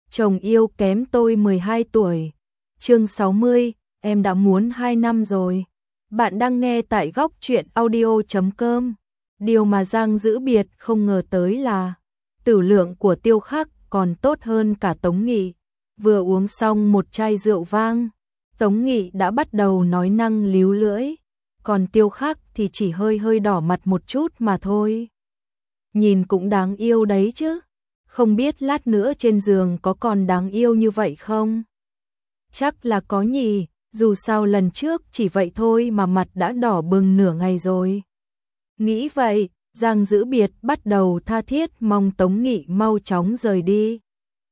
Chồng yêu kém tôi 12 tuổi. Chương 60, em đã muốn 2 năm rồi. Bạn đang nghe tại góc truyện audio.com. Điều mà Giang Dữ Biệt không ngờ tới là tử lượng của Tiêu Khắc còn tốt hơn cả Tống Nghị. Vừa uống xong một chai rượu vang, Tống Nghị đã bắt đầu nói năng líu lưỡi, còn Tiêu Khắc thì chỉ hơi hơi đỏ mặt một chút mà thôi. Nhìn cũng đáng yêu đấy chứ, không biết lát nữa trên giường có còn đáng yêu như vậy không? Chắc là có nhỉ, dù sao lần trước chỉ vậy thôi mà mặt đã đỏ bừng nửa ngày rồi. Nghĩ vậy, Giang Dữ Biệt bắt đầu tha thiết mong Tống Nghị mau chóng rời đi.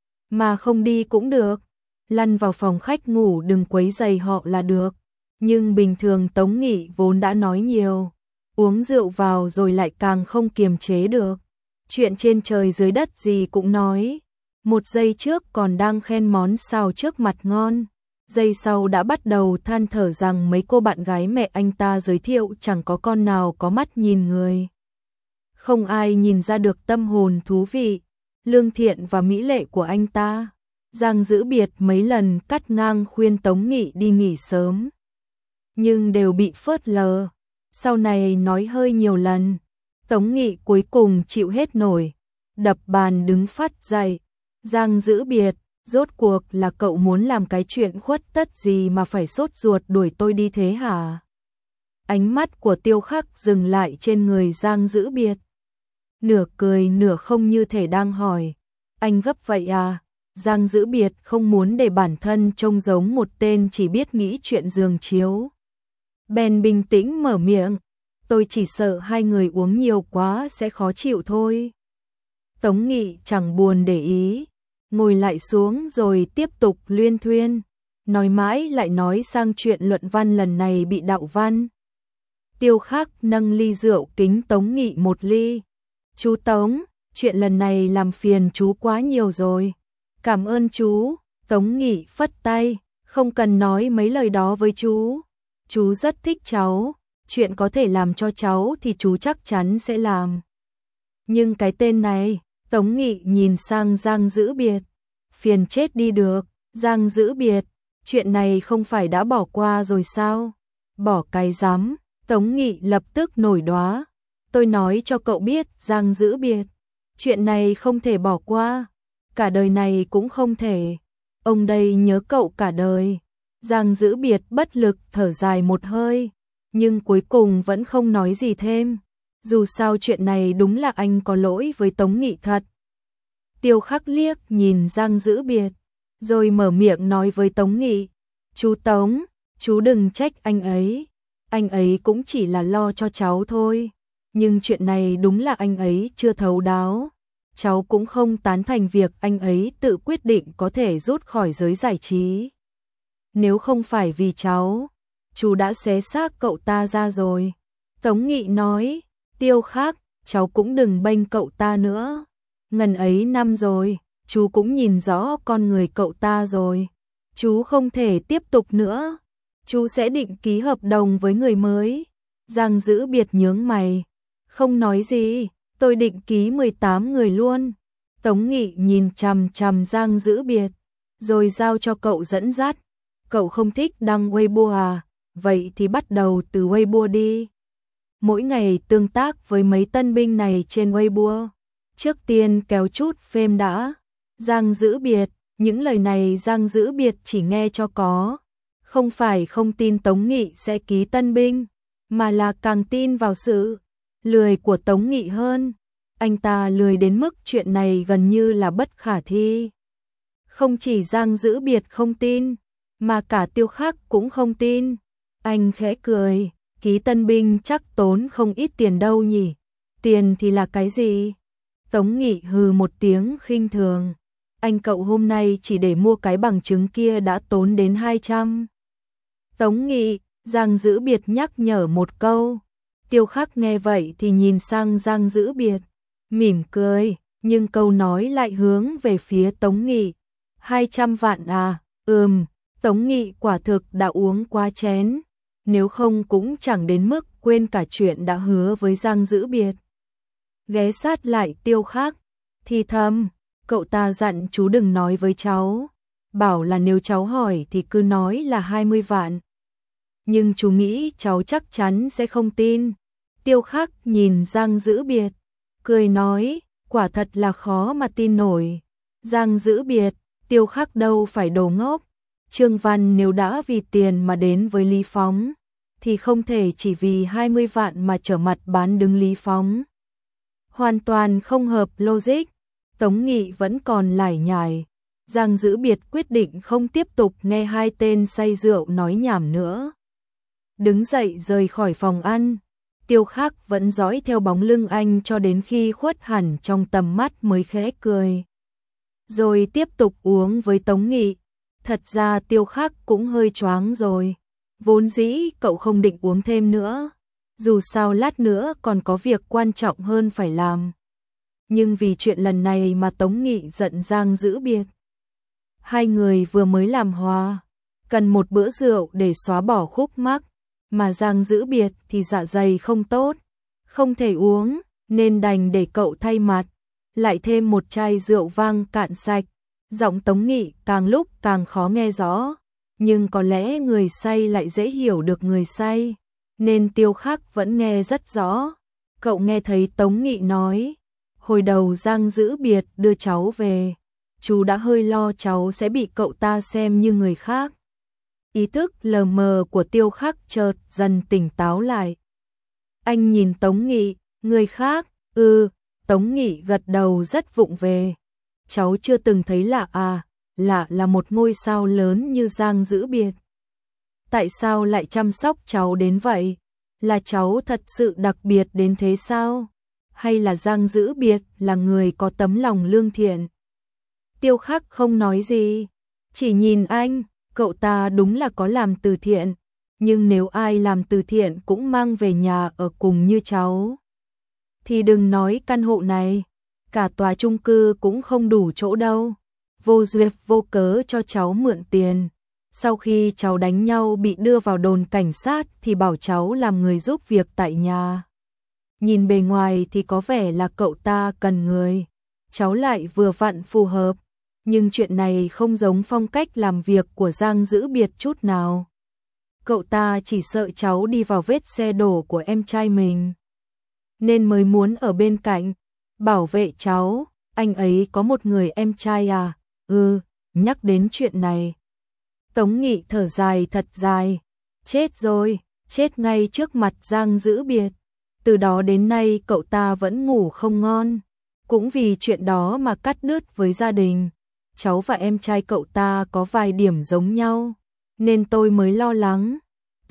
Mà không đi cũng được, lăn vào phòng khách ngủ đừng quấy rầy họ là được. Nhưng bình thường Tống Nghị vốn đã nói nhiều, uống rượu vào rồi lại càng không kiềm chế được. Chuyện trên trời dưới đất gì cũng nói. Một giây trước còn đang khen món xào trước mặt ngon, giây sau đã bắt đầu than thở rằng mấy cô bạn gái mẹ anh ta giới thiệu chẳng có con nào có mắt nhìn người. Không ai nhìn ra được tâm hồn thú vị, lương thiện và mỹ lệ của anh ta. Giang Dữ Biệt mấy lần cắt ngang khuyên Tống Nghị đi nghỉ sớm, nhưng đều bị phớt lờ. Sau này nói hơi nhiều lần, Tống Nghị cuối cùng chịu hết nổi, đập bàn đứng phát dậy. Giang Dữ Biệt, rốt cuộc là cậu muốn làm cái chuyện khuất tất gì mà phải sốt ruột đuổi tôi đi thế hả? Ánh mắt của Tiêu Khắc dừng lại trên người Giang Dữ Biệt, nửa cười nửa không như thể đang hỏi, anh gấp vậy à? Giang Dữ Biệt không muốn để bản thân trông giống một tên chỉ biết nghĩ chuyện giường chiếu, bèn bình tĩnh mở miệng, tôi chỉ sợ hai người uống nhiều quá sẽ khó chịu thôi. Tống Nghị chẳng buồn để ý, ngồi lại xuống rồi tiếp tục luyên thuyên, nói mãi lại nói sang chuyện luận văn lần này bị đạo văn. Tiêu Khắc nâng ly rượu kính Tống Nghị một ly. Chú Tống, chuyện lần này làm phiền chú quá nhiều rồi. Cảm ơn chú. Tống Nghị phất tay, không cần nói mấy lời đó với chú. Chú rất thích cháu, chuyện có thể làm cho cháu thì chú chắc chắn sẽ làm. Nhưng cái tên này, Tống Nghị nhìn sang Giang Dữ Biệt, phiền chết đi được. Giang Dữ Biệt, chuyện này không phải đã bỏ qua rồi sao? Bỏ cái rắm. Tống Nghị lập tức nổi đoá. Tôi nói cho cậu biết Giang Dữ Biệt, chuyện này không thể bỏ qua, cả đời này cũng không thể. Ông đây nhớ cậu cả đời. Giang Dữ Biệt bất lực thở dài một hơi, nhưng cuối cùng vẫn không nói gì thêm. Dù sao chuyện này đúng là anh có lỗi với Tống Nghị thật. Tiêu Khắc liếc nhìn Giang Dữ Biệt, rồi mở miệng nói với Tống Nghị, chú Tống, chú đừng trách anh ấy cũng chỉ là lo cho cháu thôi. Nhưng chuyện này đúng là anh ấy chưa thấu đáo. Cháu cũng không tán thành việc anh ấy tự quyết định có thể rút khỏi giới giải trí. Nếu không phải vì cháu, chú đã xé xác cậu ta ra rồi. Tống Nghị nói, Tiêu Khắc, cháu cũng đừng bênh cậu ta nữa. Ngần ấy năm rồi, chú cũng nhìn rõ con người cậu ta rồi. Chú không thể tiếp tục nữa. Chú sẽ định ký hợp đồng với người mới. Giang Dữ Biệt nhướng mày, không nói gì, tôi định ký 18 người luôn. Tống Nghị nhìn chằm chằm Giang Dữ Biệt, rồi giao cho cậu dẫn dắt. Cậu không thích đăng Weibo à? Vậy thì bắt đầu từ Weibo đi. Mỗi ngày tương tác với mấy tân binh này trên Weibo. Trước tiên kéo chút fame đã. Giang Dữ Biệt, những lời này Giang Dữ Biệt chỉ nghe cho có. Không phải không tin Tống Nghị sẽ ký tân binh, mà là càng tin vào sự lười của Tống Nghị hơn. Anh ta lười đến mức chuyện này gần như là bất khả thi. Không chỉ Giang Dữ Biệt không tin, mà cả Tiêu Khắc cũng không tin. Anh khẽ cười, ký tân binh chắc tốn không ít tiền đâu nhỉ. Tiền thì là cái gì? Tống Nghị hừ một tiếng khinh thường. Anh cậu hôm nay chỉ để mua cái bằng chứng kia đã tốn đến 200. Tống Nghị, Giang Dữ Biệt nhắc nhở một câu. Tiêu Khắc nghe vậy thì nhìn sang Giang Dữ Biệt, mỉm cười, nhưng câu nói lại hướng về phía Tống Nghị. 200 vạn à? Tống Nghị quả thực đã uống quá chén, nếu không cũng chẳng đến mức quên cả chuyện đã hứa với Giang Dữ Biệt. Ghé sát lại Tiêu Khắc, thì thầm, cậu ta dặn chú đừng nói với cháu, bảo là nếu cháu hỏi thì cứ nói là 20 vạn. Nhưng chú nghĩ cháu chắc chắn sẽ không tin. Tiêu Khắc nhìn Giang Dữ Biệt, cười nói, quả thật là khó mà tin nổi. Giang Dữ Biệt, Tiêu Khắc đâu phải đồ ngốc. Trương Văn nếu đã vì tiền mà đến với Lý Phóng, thì không thể chỉ vì 20 vạn mà trở mặt bán đứng Lý Phóng. Hoàn toàn không hợp logic. Tống Nghị vẫn còn lải nhải. Giang Dữ Biệt quyết định không tiếp tục nghe hai tên say rượu nói nhảm nữa. Đứng dậy rời khỏi phòng ăn. Tiêu Khắc vẫn dõi theo bóng lưng anh cho đến khi khuất hẳn trong tầm mắt mới khẽ cười. Rồi tiếp tục uống với Tống Nghị. Thật ra Tiêu Khắc cũng hơi choáng rồi. Vốn dĩ cậu không định uống thêm nữa. Dù sao lát nữa còn có việc quan trọng hơn phải làm. Nhưng vì chuyện lần này mà Tống Nghị giận Giang Dữ Biệt. Hai người vừa mới làm hòa, cần một bữa rượu để xóa bỏ khúc mắc. Mà Giang Dữ Biệt thì dạ dày không tốt, không thể uống, nên đành để cậu thay mặt. Lại thêm một chai rượu vang cạn sạch. Giọng Tống Nghị càng lúc càng khó nghe rõ. Nhưng có lẽ người say lại dễ hiểu được người say, nên Tiêu Khắc vẫn nghe rất rõ. Cậu nghe thấy Tống Nghị nói, hồi đầu Giang Dữ Biệt đưa cháu về, chú đã hơi lo cháu sẽ bị cậu ta xem như người khác. Ý thức lờ mờ của Tiêu Khắc chợt dần tỉnh táo lại. Anh nhìn Tống Nghị, người khác, Tống Nghị gật đầu rất vụng về. Cháu chưa từng thấy lạ à, lạ là một ngôi sao lớn như Giang Dữ Biệt. Tại sao lại chăm sóc cháu đến vậy? Là cháu thật sự đặc biệt đến thế sao? Hay là Giang Dữ Biệt là người có tấm lòng lương thiện? Tiêu Khắc không nói gì, chỉ nhìn anh. Cậu ta đúng là có làm từ thiện, nhưng nếu ai làm từ thiện cũng mang về nhà ở cùng như cháu, thì đừng nói căn hộ này, cả tòa chung cư cũng không đủ chỗ đâu. Vô duyên vô cớ cho cháu mượn tiền. Sau khi cháu đánh nhau bị đưa vào đồn cảnh sát thì bảo cháu làm người giúp việc tại nhà. Nhìn bề ngoài thì có vẻ là cậu ta cần người, cháu lại vừa vặn phù hợp. Nhưng chuyện này không giống phong cách làm việc của Giang Dữ Biệt chút nào. Cậu ta chỉ sợ cháu đi vào vết xe đổ của em trai mình, nên mới muốn ở bên cạnh, bảo vệ cháu. Anh ấy có một người em trai à? Nhắc đến chuyện này, Tống Nghị thở dài thật dài. Chết rồi, chết ngay trước mặt Giang Dữ Biệt. Từ đó đến nay cậu ta vẫn ngủ không ngon. Cũng vì chuyện đó mà cắt đứt với gia đình. Cháu và em trai cậu ta có vài điểm giống nhau, nên tôi mới lo lắng.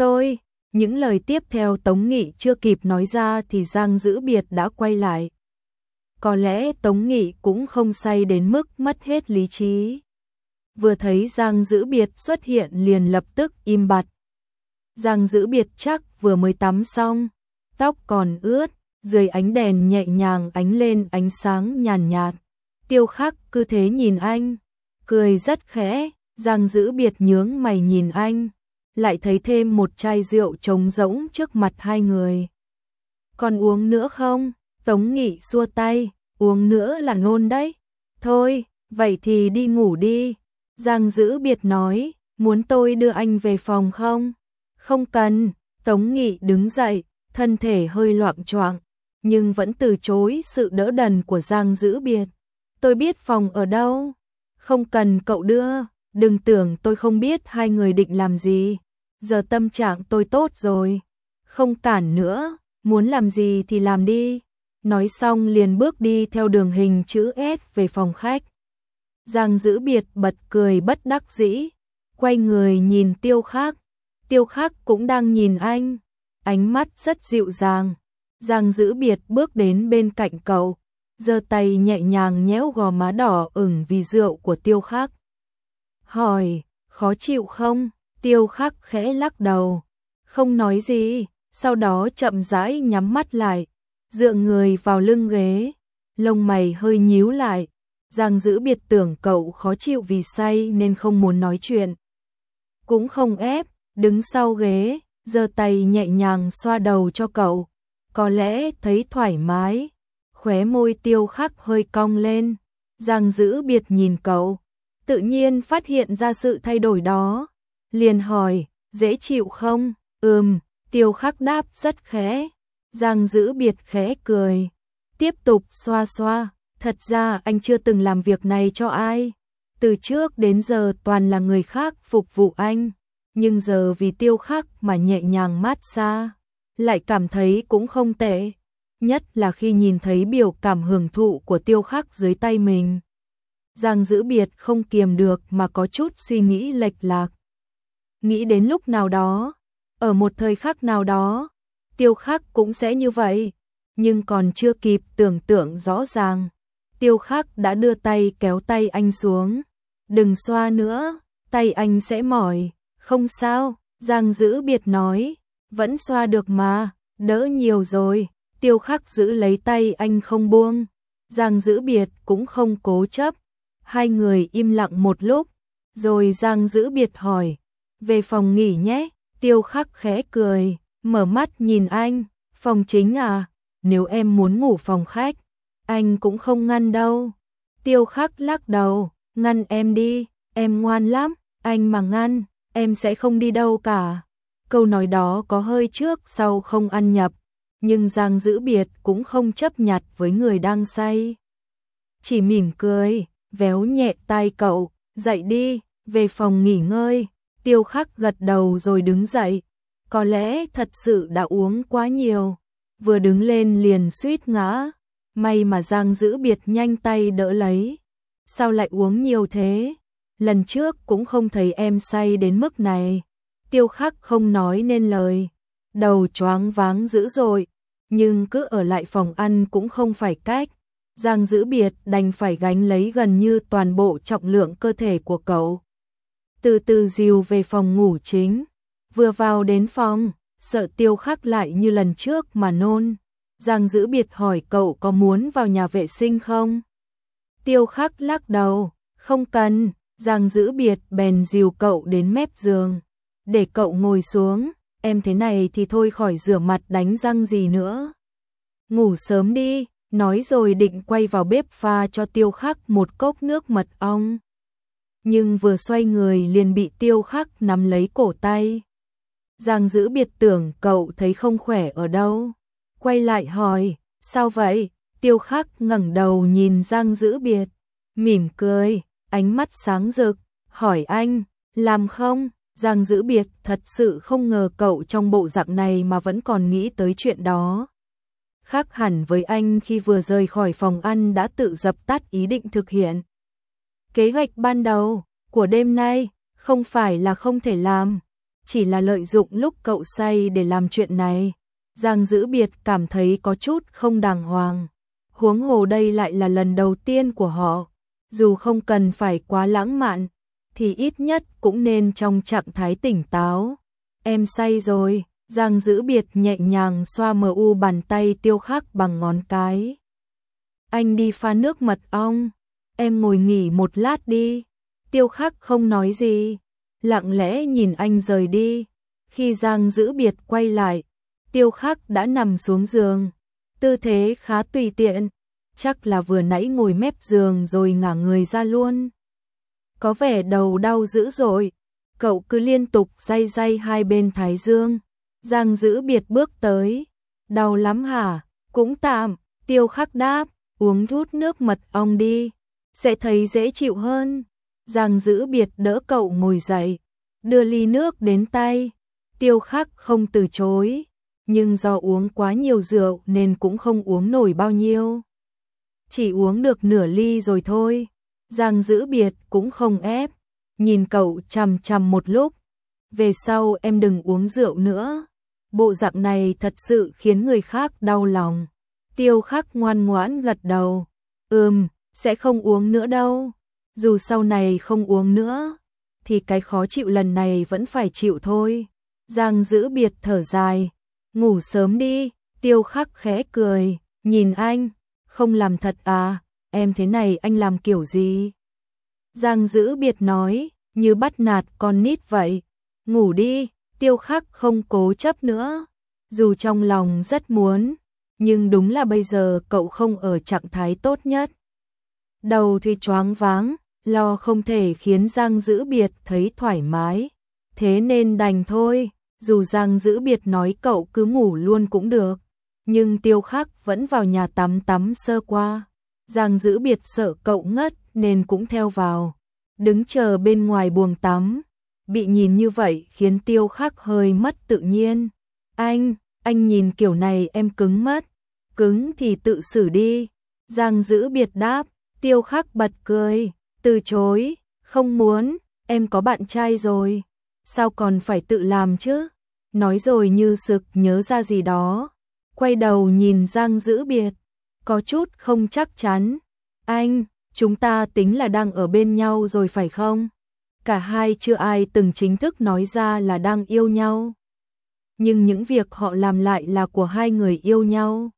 Những lời tiếp theo Tống Nghị chưa kịp nói ra thì Giang Dữ Biệt đã quay lại. Có lẽ Tống Nghị cũng không say đến mức mất hết lý trí. Vừa thấy Giang Dữ Biệt xuất hiện liền lập tức im bặt. Giang Dữ Biệt chắc vừa mới tắm xong, tóc còn ướt, dưới ánh đèn nhẹ nhàng ánh lên ánh sáng nhàn nhạt. Tiêu Khắc cứ thế nhìn anh, cười rất khẽ. Giang Dữ Biệt nhướng mày nhìn anh, lại thấy thêm một chai rượu trống rỗng trước mặt hai người. Còn uống nữa không? Tống Nghị xua tay, uống nữa là nôn đấy. Thôi, vậy thì đi ngủ đi. Giang Dữ Biệt nói, muốn tôi đưa anh về phòng không? Không cần. Tống Nghị đứng dậy, thân thể hơi loạng choạng, nhưng vẫn từ chối sự đỡ đần của Giang Dữ Biệt. Tôi biết phòng ở đâu. Không cần cậu đưa, đừng tưởng tôi không biết hai người định làm gì. Giờ tâm trạng tôi tốt rồi, không cản nữa, muốn làm gì thì làm đi. Nói xong liền bước đi theo đường hình chữ S về phòng khách. Giang Dữ Biệt bật cười bất đắc dĩ, quay người nhìn Tiêu Khắc. Tiêu Khắc cũng đang nhìn anh, ánh mắt rất dịu dàng. Giang Dữ Biệt bước đến bên cạnh cậu, giơ tay nhẹ nhàng nhéo gò má đỏ ửng vì rượu của Tiêu Khắc. Hỏi, khó chịu không? Tiêu Khắc khẽ lắc đầu, không nói gì, sau đó chậm rãi nhắm mắt lại, dựa người vào lưng ghế, lông mày hơi nhíu lại. Giang Dữ Biệt tưởng cậu khó chịu vì say nên không muốn nói chuyện. Cũng không ép, đứng sau ghế, giơ tay nhẹ nhàng xoa đầu cho cậu. Có lẽ thấy thoải mái, khóe môi Tiêu Khắc hơi cong lên. Giang Dữ Biệt nhìn cậu, tự nhiên phát hiện ra sự thay đổi đó, liền hỏi, dễ chịu không? Tiêu Khắc đáp rất khẽ. Giang Dữ Biệt khẽ cười, tiếp tục xoa xoa, thật ra anh chưa từng làm việc này cho ai. Từ trước đến giờ toàn là người khác phục vụ anh, nhưng giờ vì Tiêu Khắc mà nhẹ nhàng mát xa, lại cảm thấy cũng không tệ. Nhất là khi nhìn thấy biểu cảm hưởng thụ của Tiêu Khắc dưới tay mình. Giang Dữ Biệt không kiềm được mà có chút suy nghĩ lệch lạc. Nghĩ đến lúc nào đó, ở một thời khắc nào đó, Tiêu Khắc cũng sẽ như vậy, nhưng còn chưa kịp tưởng tượng rõ ràng. Tiêu Khắc đã đưa tay kéo tay anh xuống. Đừng xoa nữa, tay anh sẽ mỏi. Không sao, Giang Dữ Biệt nói, vẫn xoa được mà, đỡ nhiều rồi. Tiêu Khắc giữ lấy tay anh không buông. Giang Dữ Biệt cũng không cố chấp. Hai người im lặng một lúc, rồi Giang Dữ Biệt hỏi, về phòng nghỉ nhé. Tiêu Khắc khẽ cười, mở mắt nhìn anh, phòng chính à? Nếu em muốn ngủ phòng khách, anh cũng không ngăn đâu. Tiêu Khắc lắc đầu, ngăn em đi, em ngoan lắm, anh mà ngăn, em sẽ không đi đâu cả. Câu nói đó có hơi trước sau không ăn nhập, nhưng Giang Dữ Biệt cũng không chấp nhặt với người đang say. Chỉ mỉm cười, véo nhẹ tay cậu, dậy đi, về phòng nghỉ ngơi. Tiêu Khắc gật đầu rồi đứng dậy, có lẽ thật sự đã uống quá nhiều, vừa đứng lên liền suýt ngã, may mà Giang Dữ Biệt nhanh tay đỡ lấy. Sao lại uống nhiều thế? Lần trước cũng không thấy em say đến mức này. Tiêu Khắc không nói nên lời, đầu choáng váng dữ dội, nhưng cứ ở lại phòng ăn cũng không phải cách. Giang Dữ Biệt đành phải gánh lấy gần như toàn bộ trọng lượng cơ thể của cậu. Từ từ dìu về phòng ngủ chính. Vừa vào đến phòng, sợ Tiêu Khắc lại như lần trước mà nôn. Giang Dữ Biệt hỏi cậu có muốn vào nhà vệ sinh không? Tiêu Khắc lắc đầu, không cần. Giang Dữ Biệt bèn dìu cậu đến mép giường, để cậu ngồi xuống. Em thế này thì thôi khỏi rửa mặt đánh răng gì nữa. Ngủ sớm đi, nói rồi định quay vào bếp pha cho Tiêu Khắc một cốc nước mật ong. Nhưng vừa xoay người liền bị Tiêu Khắc nắm lấy cổ tay. Giang Dữ Biệt tưởng cậu thấy không khỏe ở đâu, quay lại hỏi, sao vậy? Tiêu Khắc ngẩng đầu nhìn Giang Dữ Biệt, mỉm cười, ánh mắt sáng rực, hỏi anh, làm không? Giang Dữ Biệt thật sự không ngờ cậu trong bộ dạng này mà vẫn còn nghĩ tới chuyện đó. Khác hẳn với anh khi vừa rời khỏi phòng ăn đã tự dập tắt ý định thực hiện kế hoạch ban đầu của đêm nay, không phải là không thể làm, chỉ là lợi dụng lúc cậu say để làm chuyện này. Giang Dữ Biệt cảm thấy có chút không đàng hoàng. Huống hồ đây lại là lần đầu tiên của họ, dù không cần phải quá lãng mạn, thì ít nhất cũng nên trong trạng thái tỉnh táo. Em say rồi. Giang Dữ Biệt nhẹ nhàng xoa mờ u bàn tay Tiêu Khắc bằng ngón cái. Anh đi pha nước mật ong, em ngồi nghỉ một lát đi. Tiêu Khắc không nói gì, lặng lẽ nhìn anh rời đi. Khi Giang Dữ Biệt quay lại, Tiêu Khắc đã nằm xuống giường, tư thế khá tùy tiện, chắc là vừa nãy ngồi mép giường rồi ngả người ra luôn. Có vẻ đầu đau dữ dội, cậu cứ liên tục day day hai bên thái dương. Giang Dữ Biệt bước tới, đau lắm hả? Cũng tạm. Tiêu Khắc đáp, uống chút nước mật ong đi, sẽ thấy dễ chịu hơn. Giang Dữ Biệt đỡ cậu ngồi dậy, đưa ly nước đến tay. Tiêu Khắc không từ chối, nhưng do uống quá nhiều rượu nên cũng không uống nổi bao nhiêu, chỉ uống được nửa ly rồi thôi. Giang Dữ Biệt cũng không ép, nhìn cậu chằm chằm một lúc. Về sau em đừng uống rượu nữa. Bộ dạng này thật sự khiến người khác đau lòng. Tiêu Khắc ngoan ngoãn gật đầu. Sẽ không uống nữa đâu. Dù sau này không uống nữa, thì cái khó chịu lần này vẫn phải chịu thôi. Giang Dữ Biệt thở dài. Ngủ sớm đi. Tiêu Khắc khẽ cười, nhìn anh. Không làm thật à? Em thế này anh làm kiểu gì? Giang Dữ Biệt nói, như bắt nạt con nít vậy. Ngủ đi. Tiêu Khắc không cố chấp nữa, dù trong lòng rất muốn, nhưng đúng là bây giờ cậu không ở trạng thái tốt nhất. đầu thì choáng váng, lo không thể khiến Giang Dữ Biệt thấy thoải mái. Thế nên đành thôi, dù Giang Dữ Biệt nói cậu cứ ngủ luôn cũng được. Nhưng Tiêu Khắc vẫn vào nhà tắm sơ qua. Giang Dữ Biệt sợ cậu ngất nên cũng theo vào. Đứng chờ bên ngoài buồng tắm. Bị nhìn như vậy khiến Tiêu Khắc hơi mất tự nhiên. Anh nhìn kiểu này em cứng mất. Cứng thì tự xử đi. Giang Dữ Biệt đáp. Tiêu Khắc bật cười. Từ chối. Không muốn. Em có bạn trai rồi. Sao còn phải tự làm chứ? Nói rồi như sực nhớ ra gì đó. Quay đầu nhìn Giang Dữ Biệt. Có chút không chắc chắn. Chúng ta tính là đang ở bên nhau rồi phải không? Cả hai chưa ai từng chính thức nói ra là đang yêu nhau. Nhưng những việc họ làm lại là của hai người yêu nhau.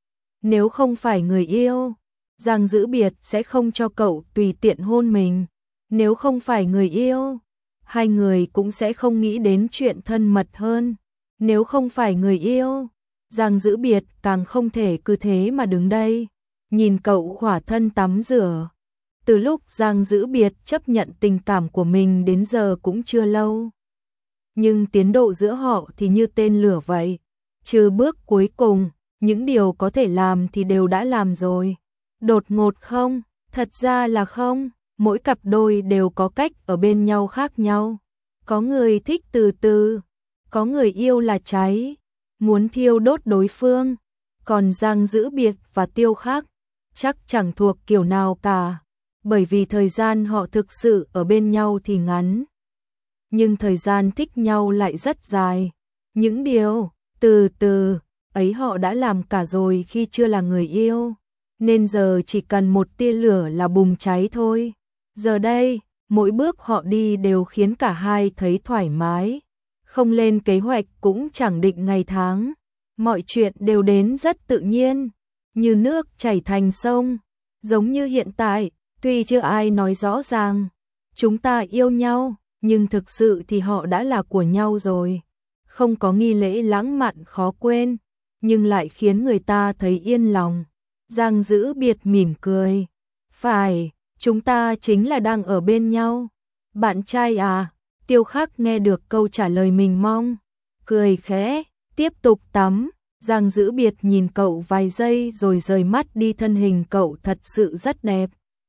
Nếu không phải người yêu, Giang Dữ Biệt sẽ không cho cậu tùy tiện hôn mình. Nếu không phải người yêu, hai người cũng sẽ không nghĩ đến chuyện thân mật hơn. Nếu không phải người yêu, Giang Dữ Biệt càng không thể cứ thế mà đứng đây, nhìn cậu khỏa thân tắm rửa. Từ lúc Giang Dữ Biệt chấp nhận tình cảm của mình đến giờ cũng chưa lâu. Nhưng tiến độ giữa họ thì như tên lửa vậy. Trừ bước cuối cùng, những điều có thể làm thì đều đã làm rồi. Đột ngột không? Thật ra là không. Mỗi cặp đôi đều có cách ở bên nhau khác nhau. Có người thích từ từ, có người yêu là cháy, muốn thiêu đốt đối phương. Còn Giang Dữ Biệt và Tiêu Khắc chắc chẳng thuộc kiểu nào cả. Bởi vì thời gian họ thực sự ở bên nhau thì ngắn. Nhưng thời gian thích nhau lại rất dài. Những điều từ từ ấy họ đã làm cả rồi khi chưa là người yêu. Nên giờ chỉ cần một tia lửa là bùng cháy thôi. Giờ đây, mỗi bước họ đi đều khiến cả hai thấy thoải mái. Không lên kế hoạch cũng chẳng định ngày tháng. Mọi chuyện đều đến rất tự nhiên. Như nước chảy thành sông. Giống như hiện tại, tuy chưa ai nói rõ ràng chúng ta yêu nhau, nhưng thực sự thì họ đã là của nhau rồi. Không có nghi lễ lãng mạn khó quên, nhưng lại khiến người ta thấy yên lòng. Giang Dữ Biệt mỉm cười. Phải, chúng ta chính là đang ở bên nhau. Bạn trai à? Tiêu Khắc nghe được câu trả lời mình mong. Cười khẽ, tiếp tục tắm. Giang Dữ Biệt nhìn cậu vài giây rồi rời mắt đi, thân hình cậu thật sự rất đẹp.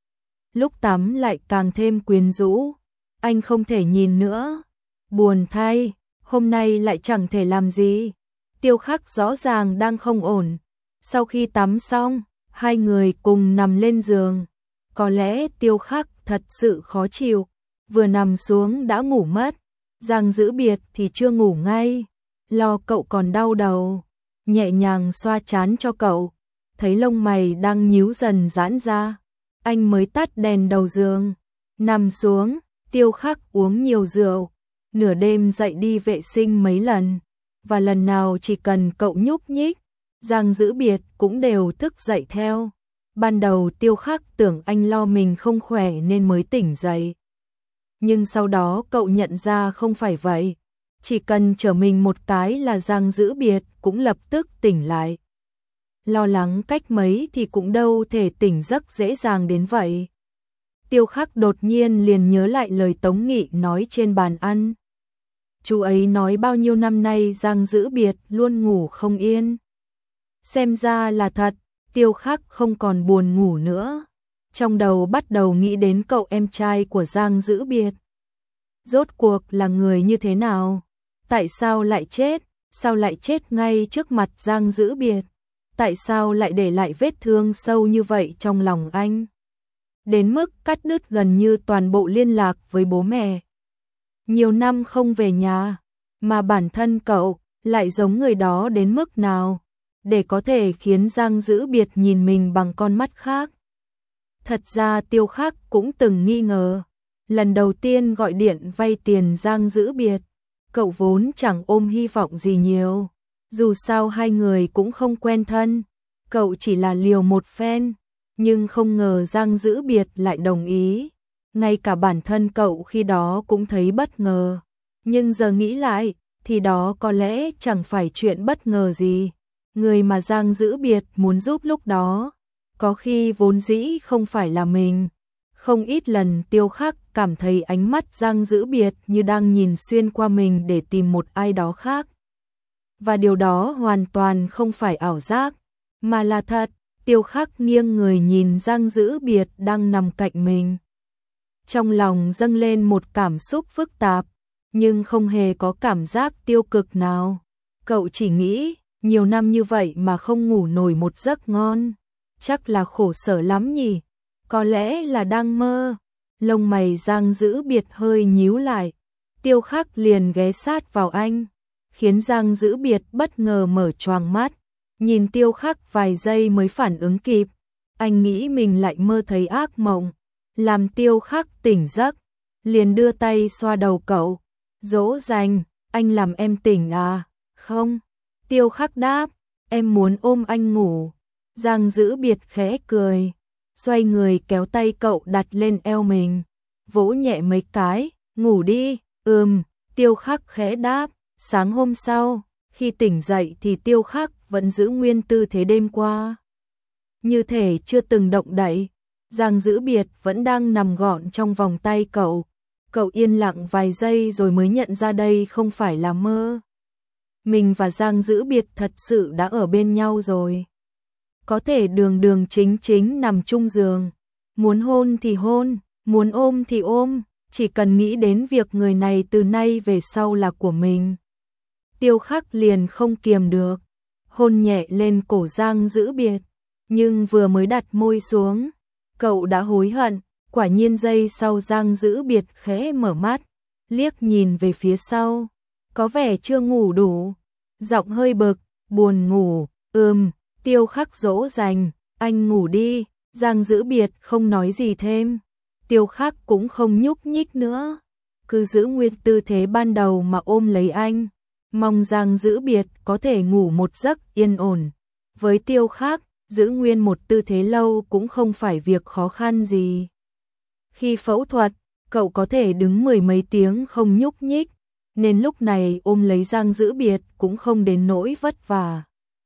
Lúc tắm lại càng thêm quyến rũ. Anh không thể nhìn nữa. Buồn thay, hôm nay lại chẳng thể làm gì. Tiêu Khắc rõ ràng đang không ổn. Sau khi tắm xong, hai người cùng nằm lên giường. Có lẽ Tiêu Khắc thật sự khó chịu. Vừa nằm xuống đã ngủ mất. Giang Dữ Biệt thì chưa ngủ ngay. Lo cậu còn đau đầu. Nhẹ nhàng xoa trán cho cậu. Thấy lông mày đang nhíu dần giãn ra. Anh mới tắt đèn đầu giường. Nằm xuống, Tiêu Khắc uống nhiều rượu. Nửa đêm dậy đi vệ sinh mấy lần. Và lần nào chỉ cần cậu nhúc nhích, Giang Dữ Biệt cũng đều thức dậy theo. Ban đầu Tiêu Khắc tưởng anh lo mình không khỏe nên mới tỉnh dậy. Nhưng sau đó cậu nhận ra không phải vậy. Chỉ cần trở mình một cái là Giang Dữ Biệt cũng lập tức tỉnh lại. Lo lắng cách mấy thì cũng đâu thể tỉnh giấc dễ dàng đến vậy. Tiêu Khắc đột nhiên liền nhớ lại lời Tống Nghị nói trên bàn ăn. Chú ấy nói bao nhiêu năm nay Giang Dữ Biệt luôn ngủ không yên. Xem ra là thật, Tiêu Khắc không còn buồn ngủ nữa. Trong đầu bắt đầu nghĩ đến cậu em trai của Giang Dữ Biệt. Rốt cuộc là người như thế nào? Tại sao lại chết? Sao lại chết ngay trước mặt Giang Dữ Biệt? Tại sao lại để lại vết thương sâu như vậy trong lòng anh? Đến mức cắt đứt gần như toàn bộ liên lạc với bố mẹ. Nhiều năm không về nhà, mà bản thân cậu lại giống người đó đến mức nào, để có thể khiến Giang Dữ Biệt nhìn mình bằng con mắt khác. Thật ra Tiêu Khắc cũng từng nghi ngờ. Lần đầu tiên gọi điện vay tiền Giang Dữ Biệt, cậu vốn chẳng ôm hy vọng gì nhiều. Dù sao hai người cũng không quen thân, cậu chỉ là liều một phen, nhưng không ngờ Giang Dữ Biệt lại đồng ý. Ngay cả bản thân cậu khi đó cũng thấy bất ngờ. Nhưng giờ nghĩ lại, thì đó có lẽ chẳng phải chuyện bất ngờ gì. Người mà Giang Dữ Biệt muốn giúp lúc đó, Có khi vốn dĩ không phải là mình. Không ít lần Tiêu Khắc cảm thấy ánh mắt Giang Dữ Biệt như đang nhìn xuyên qua mình để tìm một ai đó khác. Và điều đó hoàn toàn không phải ảo giác, mà là thật. Tiêu Khắc nghiêng người nhìn Giang Dữ Biệt đang nằm cạnh mình. Trong lòng dâng lên một cảm xúc phức tạp, nhưng không hề có cảm giác tiêu cực nào. Cậu chỉ nghĩ, nhiều năm như vậy mà không ngủ nổi một giấc ngon, chắc là khổ sở lắm nhỉ, có lẽ là đang mơ. Lông mày Giang Dữ Biệt hơi nhíu lại, Tiêu Khắc liền ghé sát vào anh, khiến Giang Dữ Biệt bất ngờ mở choàng mắt, nhìn Tiêu Khắc vài giây mới phản ứng kịp, anh nghĩ mình lại mơ thấy ác mộng, làm Tiêu Khắc tỉnh giấc, liền đưa tay xoa đầu cậu, dỗ dành, anh làm em tỉnh à? Không. Tiêu Khắc đáp, em muốn ôm anh ngủ. Giang Dữ Biệt khẽ cười, xoay người kéo tay cậu đặt lên eo mình, vỗ nhẹ mấy cái, ngủ đi. Tiêu Khắc khẽ đáp. Sáng hôm sau, khi tỉnh dậy thì Tiêu Khắc vẫn giữ nguyên tư thế đêm qua, như thể chưa từng động đậy. Giang Dữ Biệt vẫn đang nằm gọn trong vòng tay cậu. Cậu yên lặng vài giây rồi mới nhận ra đây không phải là mơ. Mình và Giang Dữ Biệt thật sự đã ở bên nhau rồi. Có thể đường đường chính chính nằm chung giường. Muốn hôn thì hôn, muốn ôm thì ôm, chỉ cần nghĩ đến việc người này từ nay về sau là của mình. Tiêu Khắc liền không kiềm được, hôn nhẹ lên cổ Giang Dữ Biệt, nhưng vừa mới đặt môi xuống, cậu đã hối hận. Quả nhiên giây sau Giang Dữ Biệt khẽ mở mắt, liếc nhìn về phía sau, có vẻ chưa ngủ đủ, giọng hơi bực, buồn ngủ. Tiêu Khắc dỗ dành, anh ngủ đi. Giang Dữ Biệt không nói gì thêm, Tiêu Khắc cũng không nhúc nhích nữa, cứ giữ nguyên tư thế ban đầu mà ôm lấy anh, mong Giang Dữ Biệt có thể ngủ một giấc yên ổn. Với Tiêu Khắc, giữ nguyên một tư thế lâu cũng không phải việc khó khăn gì. Khi phẫu thuật, cậu có thể đứng mười mấy tiếng không nhúc nhích, nên lúc này ôm lấy Giang Dữ Biệt cũng không đến nỗi vất vả.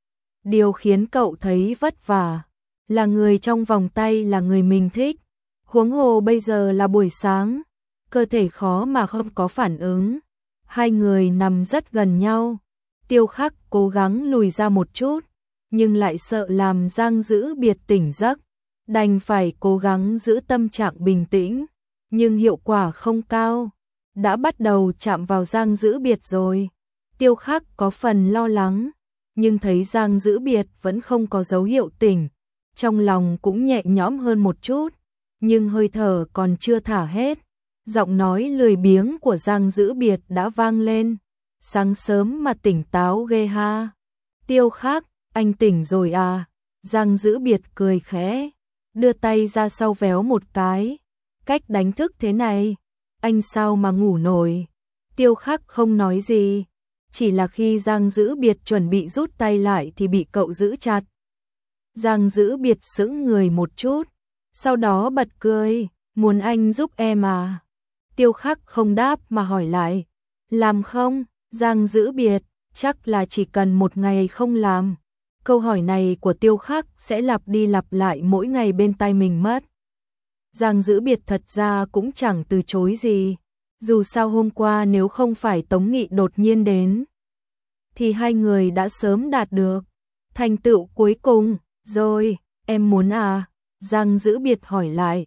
Điều khiến cậu thấy vất vả là người trong vòng tay là người mình thích, huống hồ bây giờ là buổi sáng, cơ thể khó mà không có phản ứng. Hai người nằm rất gần nhau, Tiêu Khắc cố gắng lùi ra một chút, nhưng lại sợ làm Giang Dữ Biệt tỉnh giấc, đành phải cố gắng giữ tâm trạng bình tĩnh, nhưng hiệu quả không cao. Đã bắt đầu chạm vào Giang Dữ Biệt rồi. Tiêu Khắc có phần lo lắng, nhưng thấy Giang Dữ Biệt vẫn không có dấu hiệu tỉnh, trong lòng cũng nhẹ nhõm hơn một chút, nhưng hơi thở còn chưa thả hết. Giọng nói lười biếng của Giang Dữ Biệt đã vang lên. Sáng sớm mà tỉnh táo ghê ha. Tiêu Khắc, anh tỉnh rồi à? Giang Dữ Biệt cười khẽ, đưa tay ra sau véo một cái. Cách đánh thức thế này, anh sao mà ngủ nổi? Tiêu Khắc không nói gì, chỉ là khi Giang Dữ Biệt chuẩn bị rút tay lại thì bị cậu giữ chặt. Giang Dữ Biệt sững người một chút, sau đó bật cười, muốn anh giúp em à? Tiêu Khắc không đáp mà hỏi lại, làm không? Giang Dữ Biệt, chắc là chỉ cần một ngày không làm. Câu hỏi này của Tiêu Khắc sẽ lặp đi lặp lại mỗi ngày bên tai mình mất. Giang Dữ Biệt thật ra cũng chẳng từ chối gì. Dù sao hôm qua nếu không phải Tống Nghị đột nhiên đến, thì hai người đã sớm đạt được thành tựu cuối cùng. Rồi, em muốn à? Giang Dữ Biệt hỏi lại.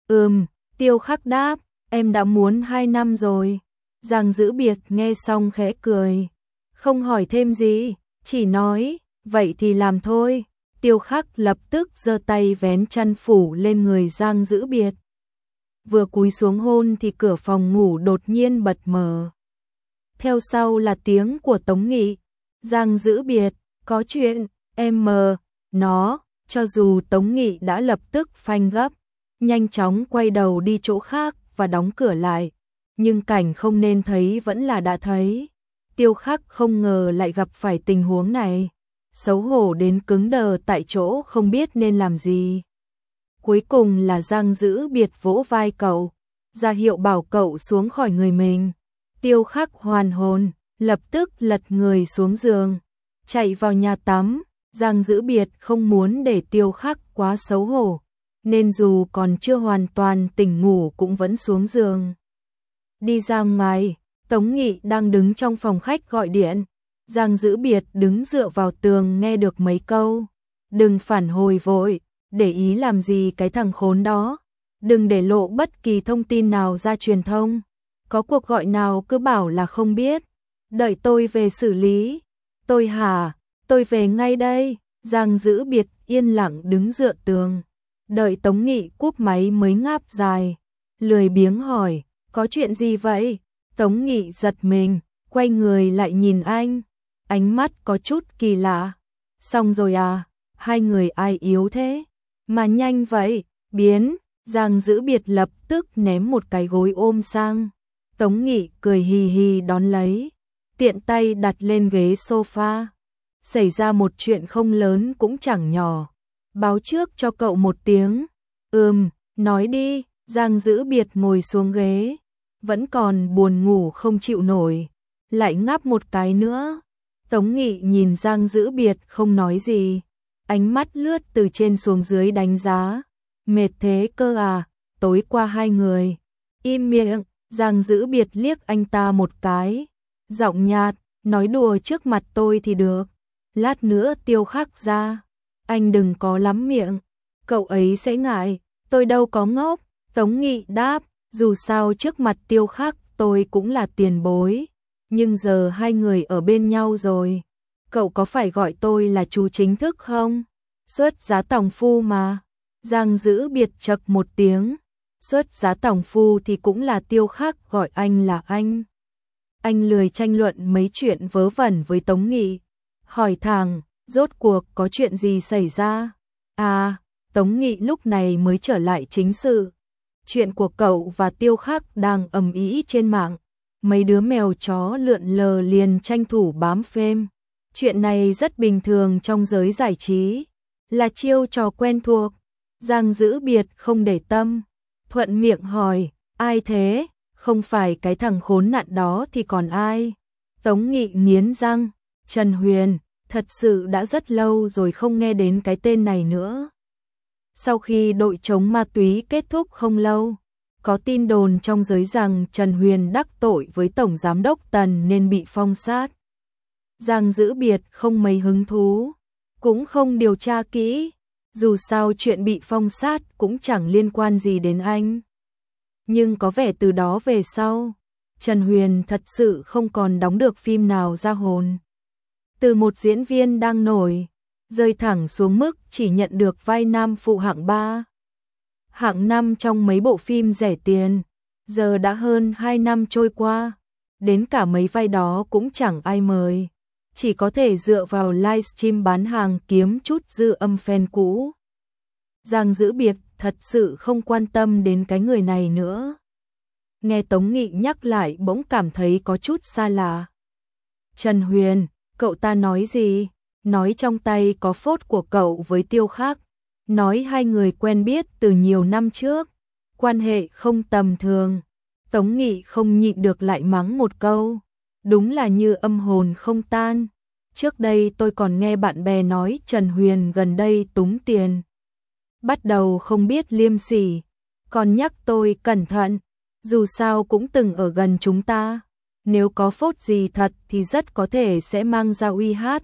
Tiêu Khắc đáp, em đã muốn 2 năm rồi. Giang Dữ Biệt nghe xong khẽ cười, không hỏi thêm gì, chỉ nói, vậy thì làm thôi. Tiêu Khắc lập tức giơ tay vén chăn phủ lên người Giang Dữ Biệt. Vừa cúi xuống hôn thì cửa phòng ngủ đột nhiên bật mở. Theo sau là tiếng của Tống Nghị. Giang Dữ Biệt, có chuyện, em mờ, nó. Cho dù Tống Nghị đã lập tức phanh gấp, nhanh chóng quay đầu đi chỗ khác và đóng cửa lại, nhưng cảnh không nên thấy vẫn là đã thấy. Tiêu Khắc không ngờ lại gặp phải tình huống này, xấu hổ đến cứng đờ tại chỗ không biết nên làm gì. Cuối cùng là Giang Dữ Biệt vỗ vai cậu, ra hiệu bảo cậu xuống khỏi người mình. Tiêu Khắc hoàn hồn, lập tức lật người xuống giường, chạy vào nhà tắm. Giang Dữ Biệt không muốn để Tiêu Khắc quá xấu hổ, nên dù còn chưa hoàn toàn tỉnh ngủ cũng vẫn xuống giường. Đi ra ngoài, Tống Nghị đang đứng trong phòng khách gọi điện. Giang Dữ Biệt đứng dựa vào tường nghe được mấy câu. Đừng phản hồi vội, để ý làm gì cái thằng khốn đó. Đừng để lộ bất kỳ thông tin nào ra truyền thông. Có cuộc gọi nào cứ bảo là không biết. Đợi tôi về xử lý. Tôi hả? Tôi về ngay đây. Giang Dữ Biệt yên lặng đứng dựa tường. Đợi Tống Nghị cúp máy mới ngáp dài. Lười biếng hỏi, có chuyện gì vậy? Tống Nghị giật mình, quay người lại nhìn anh. Ánh mắt có chút kỳ lạ. Xong rồi à? Hai người ai yếu thế? Mà nhanh vậy, biến. Giang Dữ Biệt lập tức ném một cái gối ôm sang. Tống Nghị cười hì hì đón lấy. Tiện tay đặt lên ghế sofa. Xảy ra một chuyện không lớn cũng chẳng nhỏ. Báo trước cho cậu một tiếng. Nói đi. Giang Dữ Biệt ngồi xuống ghế. Vẫn còn buồn ngủ không chịu nổi. Lại ngáp một cái nữa. Tống Nghị nhìn Giang Dữ Biệt không nói gì. Ánh mắt lướt từ trên xuống dưới đánh giá. Mệt thế cơ à? Tối qua hai người. Im miệng. Giang Dữ Biệt liếc anh ta một cái. Giọng nhạt, nói đùa trước mặt tôi thì được. Lát nữa Tiêu Khắc ra. Anh đừng có lắm miệng. Cậu ấy sẽ ngại. Tôi đâu có ngốc. Tống Nghị đáp. Dù sao trước mặt Tiêu Khắc tôi cũng là tiền bối. Nhưng giờ hai người ở bên nhau rồi. Cậu có phải gọi tôi là chú chính thức không? Xuất giá tòng phu mà. Giang Dữ Biệt chậc một tiếng. Xuất giá tòng phu thì cũng là Tiêu Khắc gọi anh là anh. Anh lười tranh luận mấy chuyện vớ vẩn với Tống Nghị. Hỏi thẳng, rốt cuộc có chuyện gì xảy ra? À, Tống Nghị lúc này mới trở lại chính sự. Chuyện của cậu và Tiêu Khắc đang ầm ĩ trên mạng. Mấy đứa mèo chó lượn lờ liền tranh thủ bám phêm. Chuyện này rất bình thường trong giới giải trí. Là chiêu trò quen thuộc. Giang Dữ Biệt không để tâm. Thuận miệng hỏi, ai thế? Không phải cái thằng khốn nạn đó thì còn ai? Tống Nghị nghiến răng. Trần Huyền, thật sự đã rất lâu rồi không nghe đến cái tên này nữa. Sau khi đội chống ma túy kết thúc không lâu, có tin đồn trong giới rằng Trần Huyền đắc tội với Tổng Giám đốc Tần nên bị phong sát. Giang Dữ Biệt không mấy hứng thú, cũng không điều tra kỹ, dù sao chuyện bị phong sát cũng chẳng liên quan gì đến anh. Nhưng có vẻ từ đó về sau, Trần Huyền thật sự không còn đóng được phim nào ra hồn. Từ một diễn viên đang nổi, rơi thẳng xuống mức chỉ nhận được vai nam phụ hạng 3. Hạng 5 trong mấy bộ phim rẻ tiền, giờ đã hơn 2 năm trôi qua, đến cả mấy vai đó cũng chẳng ai mời, chỉ có thể dựa vào livestream bán hàng kiếm chút dư âm fan cũ. Giang Dữ Biệt thật sự không quan tâm đến cái người này nữa. Nghe Tống Nghị nhắc lại bỗng cảm thấy có chút xa lạ. Trần Huyền, cậu ta nói gì? Nói trong tay có phốt của cậu với Tiêu Khắc. Nói hai người quen biết từ nhiều năm trước. Quan hệ không tầm thường. Tống Nghị không nhịn được lại mắng một câu. Đúng là như âm hồn không tan. Trước đây tôi còn nghe bạn bè nói Trần Huyền gần đây túng tiền. Bắt đầu không biết liêm sỉ. Còn nhắc tôi cẩn thận. Dù sao cũng từng ở gần chúng ta. Nếu có phốt gì thật thì rất có thể sẽ mang ra uy hát.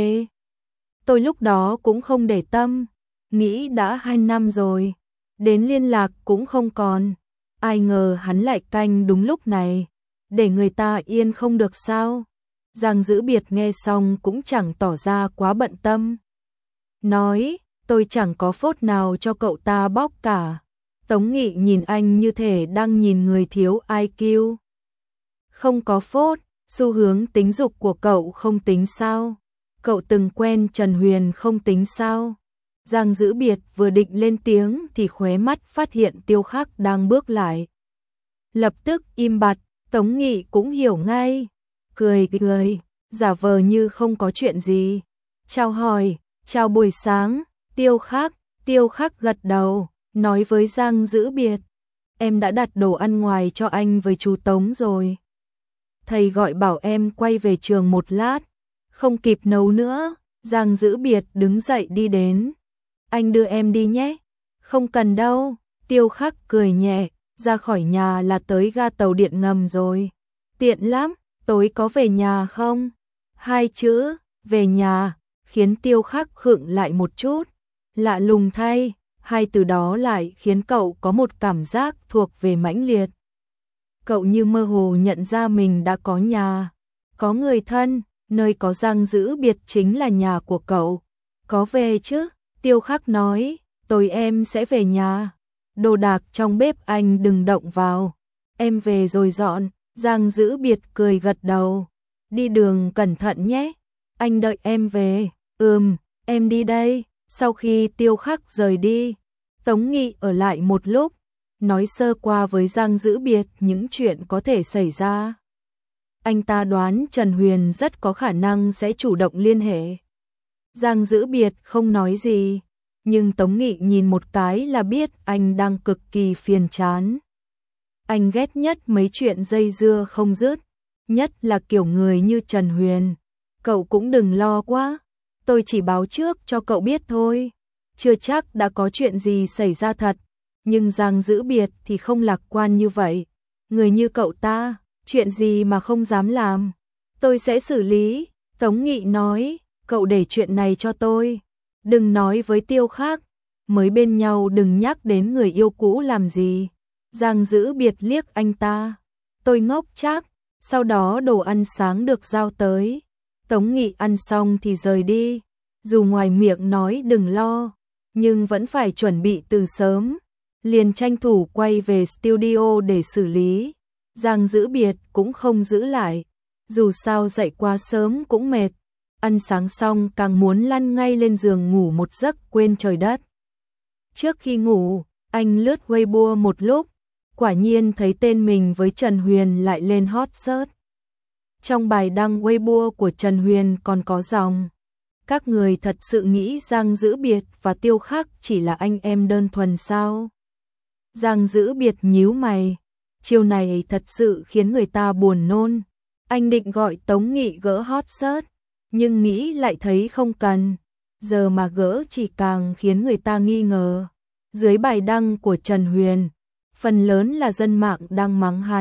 Tôi lúc đó cũng không để tâm. Nghĩ đã 2 năm rồi. Đến liên lạc cũng không còn. Ai ngờ hắn lại canh đúng lúc này. Để người ta yên không được sao. Giang Dữ Biệt nghe xong cũng chẳng tỏ ra quá bận tâm. Nói, tôi chẳng có phốt nào cho cậu ta bóc cả. Tống Nghị nhìn anh như thể đang nhìn người thiếu IQ. Không có phốt, xu hướng tính dục của cậu không tính sao? Cậu từng quen Trần Huyền không tính sao? Giang Dữ Biệt vừa định lên tiếng thì khóe mắt phát hiện Tiêu Khắc đang bước lại. Lập tức im bặt, Tống Nghị cũng hiểu ngay. Cười, giả vờ như không có chuyện gì. Chào hỏi, chào buổi sáng, Tiêu Khắc gật đầu, nói với Giang Dữ Biệt. Em đã đặt đồ ăn ngoài cho anh với chú Tống rồi. Thầy gọi bảo em quay về trường một lát, không kịp nấu nữa. Giang Dữ Biệt đứng dậy đi đến. Anh đưa em đi nhé. Không cần đâu. Tiêu Khắc cười nhẹ, ra khỏi nhà là tới ga tàu điện ngầm rồi. Tiện lắm, tối có về nhà không? Hai chữ, về nhà, khiến Tiêu Khắc khựng lại một chút. Lạ lùng thay, hai từ đó lại khiến cậu có một cảm giác thuộc về mãnh liệt. Cậu như mơ hồ nhận ra mình đã có nhà, có người thân, nơi có Giang Dữ Biệt chính là nhà của cậu. Có về chứ? Tiêu Khắc nói, tối em sẽ về nhà. Đồ đạc trong bếp anh đừng động vào. Em về rồi dọn. Giang Dữ Biệt cười gật đầu. Đi đường cẩn thận nhé. Anh đợi em về. Em đi đây. Sau khi Tiêu Khắc rời đi, Tống Nghị ở lại một lúc, nói sơ qua với Giang Dữ Biệt những chuyện có thể xảy ra. Anh ta đoán Trần Huyền rất có khả năng sẽ chủ động liên hệ. Giang Dữ Biệt không nói gì, nhưng Tống Nghị nhìn một cái là biết anh đang cực kỳ phiền chán. Anh ghét nhất mấy chuyện dây dưa không dứt, nhất là kiểu người như Trần Huyền. Cậu cũng đừng lo quá, tôi chỉ báo trước cho cậu biết thôi, chưa chắc đã có chuyện gì xảy ra thật. Nhưng Giang Dữ Biệt thì không lạc quan như vậy. Người như cậu ta, chuyện gì mà không dám làm. Tôi sẽ xử lý. Tống Nghị nói, cậu để chuyện này cho tôi. Đừng nói với Tiêu Khắc, mới bên nhau đừng nhắc đến người yêu cũ làm gì. Giang Dữ Biệt liếc anh ta. Tôi ngốc chắc. Sau đó đồ ăn sáng được giao tới. Tống Nghị ăn xong thì rời đi. Dù ngoài miệng nói đừng lo, nhưng vẫn phải chuẩn bị từ sớm. Liền tranh thủ quay về studio để xử lý. Giang Dữ Biệt cũng không giữ lại, dù sao dậy quá sớm cũng mệt. Ăn sáng xong càng muốn lăn ngay lên giường ngủ một giấc quên trời đất. Trước khi ngủ, anh lướt Weibo một lúc, quả nhiên thấy tên mình với Trần Huyền lại lên hot search. Trong bài đăng Weibo của Trần Huyền còn có dòng: các người thật sự nghĩ Giang Dữ Biệt và Tiêu Khắc chỉ là anh em đơn thuần sao? Giang Dữ Biệt nhíu mày, chiều này thật sự khiến người ta buồn nôn. Anh định gọi Tống Nghị gỡ hot search, nhưng nghĩ lại thấy không cần, giờ mà gỡ chỉ càng khiến người ta nghi ngờ. Dưới bài đăng của Trần Huyền, phần lớn là dân mạng đang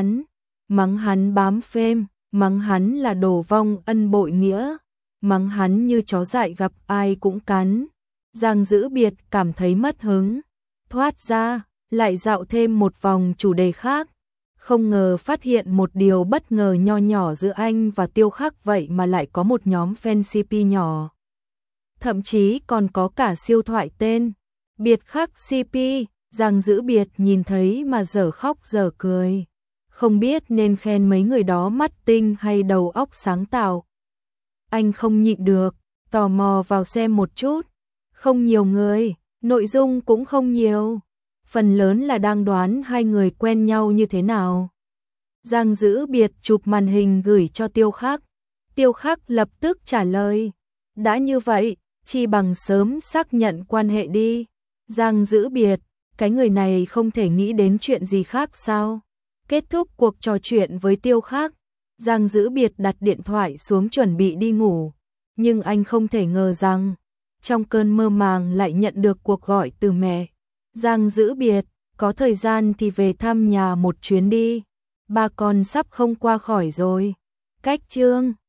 mắng hắn bám phêm, mắng hắn là đồ vong ân bội nghĩa, mắng hắn như chó dại gặp ai cũng cắn. Giang Dữ Biệt cảm thấy mất hứng, thoát ra, lại dạo thêm một vòng chủ đề khác. Không ngờ phát hiện một điều bất ngờ nho nhỏ giữa anh và Tiêu Khắc, vậy mà lại có một nhóm fan CP nhỏ. Thậm chí còn có cả siêu thoại tên Biệt Khắc CP. Giang Dữ Biệt nhìn thấy mà dở khóc dở cười. Không biết nên khen mấy người đó mắt tinh hay đầu óc sáng tạo. Anh không nhịn được, tò mò vào xem một chút. Không nhiều người, nội dung cũng không nhiều. Phần lớn là đang đoán hai người quen nhau như thế nào. Giang Dữ Biệt chụp màn hình gửi cho Tiêu Khắc. Tiêu Khắc lập tức trả lời. Đã như vậy, chi bằng sớm xác nhận quan hệ đi. Giang Dữ Biệt, cái người này không thể nghĩ đến chuyện gì khác sao? Kết thúc cuộc trò chuyện với Tiêu Khắc, Giang Dữ Biệt đặt điện thoại xuống chuẩn bị đi ngủ. Nhưng anh không thể ngờ rằng, trong cơn mơ màng lại nhận được cuộc gọi từ mẹ. Giang Dữ Biệt, có thời gian thì về thăm nhà một chuyến đi. Ba con sắp không qua khỏi rồi. Cách chương